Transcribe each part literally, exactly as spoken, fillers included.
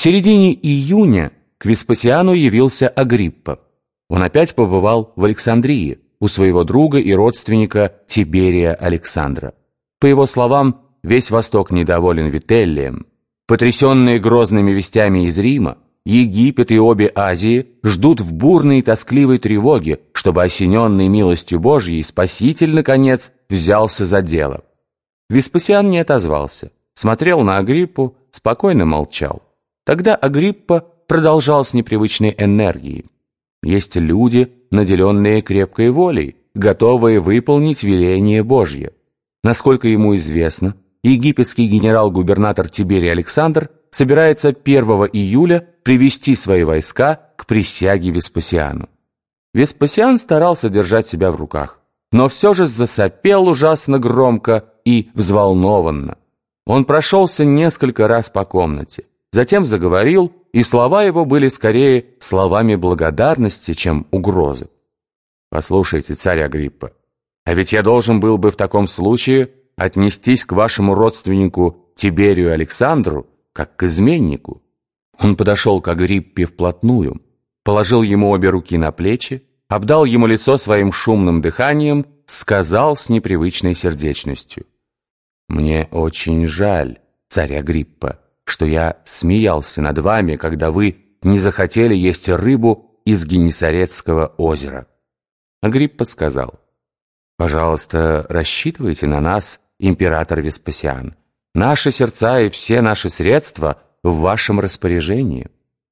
середине июня к Веспасиану явился Агриппа. Он опять побывал в Александрии у своего друга и родственника Тиберия Александра. По его словам, весь Восток недоволен Вителлием. Потрясенные грозными вестями из Рима, Египет и обе Азии ждут в бурной и тоскливой тревоге, чтобы осененный милостью Божьей Спаситель, наконец, взялся за дело. Веспасиан не отозвался, смотрел на Агриппу, спокойно молчал. Тогда Агриппа продолжал с непривычной энергией. Есть люди, наделенные крепкой волей, готовые выполнить веление Божье. Насколько ему известно, египетский генерал-губернатор Тиберий Александр собирается первого июля привести свои войска к присяге Веспасиану. Веспасиан старался держать себя в руках, но все же засопел ужасно громко и взволнованно. Он прошелся несколько раз по комнате, затем заговорил, и слова его были скорее словами благодарности, чем угрозы. «Послушайте, царь Агриппа, а ведь я должен был бы в таком случае отнестись к вашему родственнику Тиберию Александру как к изменнику». Он подошел к Агриппе вплотную, положил ему обе руки на плечи, обдал ему лицо своим шумным дыханием, сказал с непривычной сердечностью: «Мне очень жаль, царь Агриппа, что я смеялся над вами, когда вы не захотели есть рыбу из Генесарецкого озера». Агриппа сказал: «Пожалуйста, рассчитывайте на нас, император Веспасиан. Наши сердца и все наши средства в вашем распоряжении».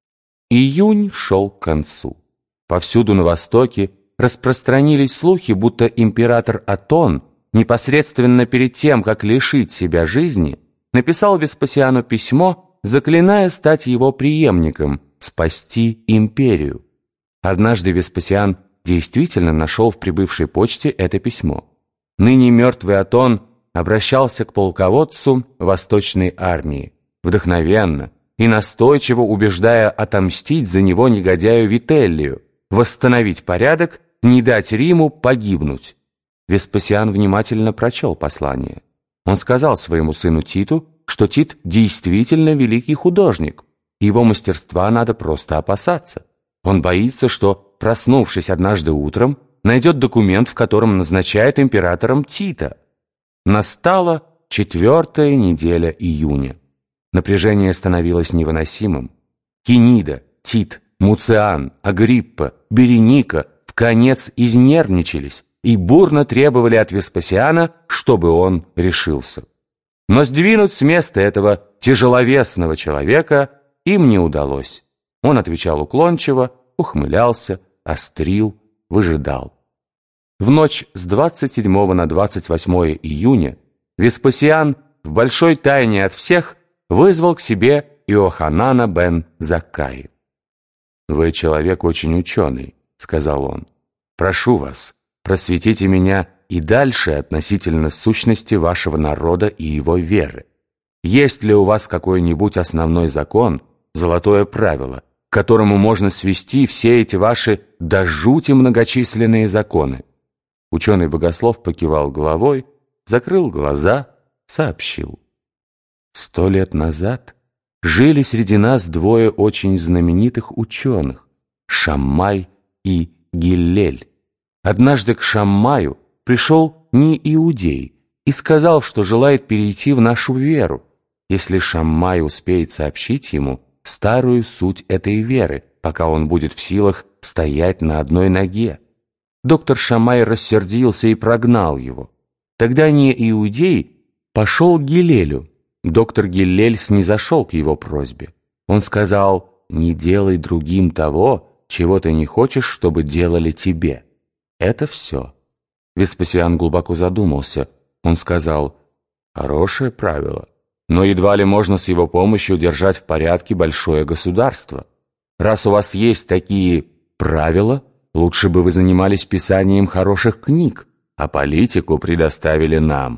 Июнь шел к концу. Повсюду на Востоке распространились слухи, будто император Атон, непосредственно перед тем, как лишить себя жизни, написал Веспасиану письмо, заклиная стать его преемником, спасти империю. Однажды Веспасиан действительно нашел в прибывшей почте это письмо. Ныне мертвый Атон обращался к полководцу Восточной армии, вдохновенно и настойчиво убеждая отомстить за него негодяю Вителлию, восстановить порядок, не дать Риму погибнуть. Веспасиан внимательно прочел послание. Он сказал своему сыну Титу, что Тит действительно великий художник, его мастерства надо просто опасаться. Он боится, что, проснувшись однажды утром, найдет документ, в котором назначает императором Тита. Настала четвертая неделя июня. Напряжение становилось невыносимым. Кинида, Тит, Муциан, Агриппа, Береника вконец изнервничались и бурно требовали от Веспасиана, чтобы он решился. Но сдвинуть с места этого тяжеловесного человека им не удалось. Он отвечал уклончиво, ухмылялся, острил, выжидал. В ночь с двадцать седьмого на двадцать восьмое июня Веспасиан в большой тайне от всех вызвал к себе Иоханана бен Заккаи. «Вы человек очень ученый», — сказал он. «Прошу вас, просветите меня и дальше относительно сущности вашего народа и его веры. Есть ли у вас какой-нибудь основной закон, золотое правило, к которому можно свести все эти ваши до жути многочисленные законы?» Ученый-богослов покивал головой, закрыл глаза, сообщил: «Сто лет назад жили среди нас двое очень знаменитых ученых — Шаммай и Гиллель. Однажды к Шаммаю пришел неиудей и сказал, что желает перейти в нашу веру, если Шаммай успеет сообщить ему старую суть этой веры, пока он будет в силах стоять на одной ноге. Доктор Шаммай рассердился и прогнал его. Тогда неиудей пошел к Гиллелю. Доктор Гиллель снизошел к его просьбе. Он сказал: «Не делай другим того, чего ты не хочешь, чтобы делали тебе». Это все. Веспасиан глубоко задумался. Он сказал: «Хорошее правило, но едва ли можно с его помощью держать в порядке большое государство. Раз у вас есть такие правила, лучше бы вы занимались писанием хороших книг, а политику предоставили нам».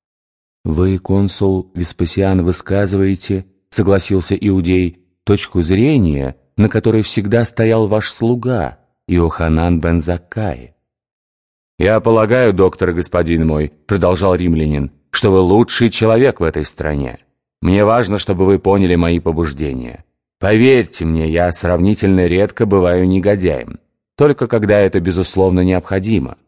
«Вы, консул Веспасиан, высказываете, — согласился иудей, — точку зрения, на которой всегда стоял ваш слуга, Иоханан бен Заккаи». «Я полагаю, доктор, господин мой, — продолжал римлянин, — что вы лучший человек в этой стране. Мне важно, чтобы вы поняли мои побуждения. Поверьте мне, я сравнительно редко бываю негодяем, только когда это безусловно необходимо.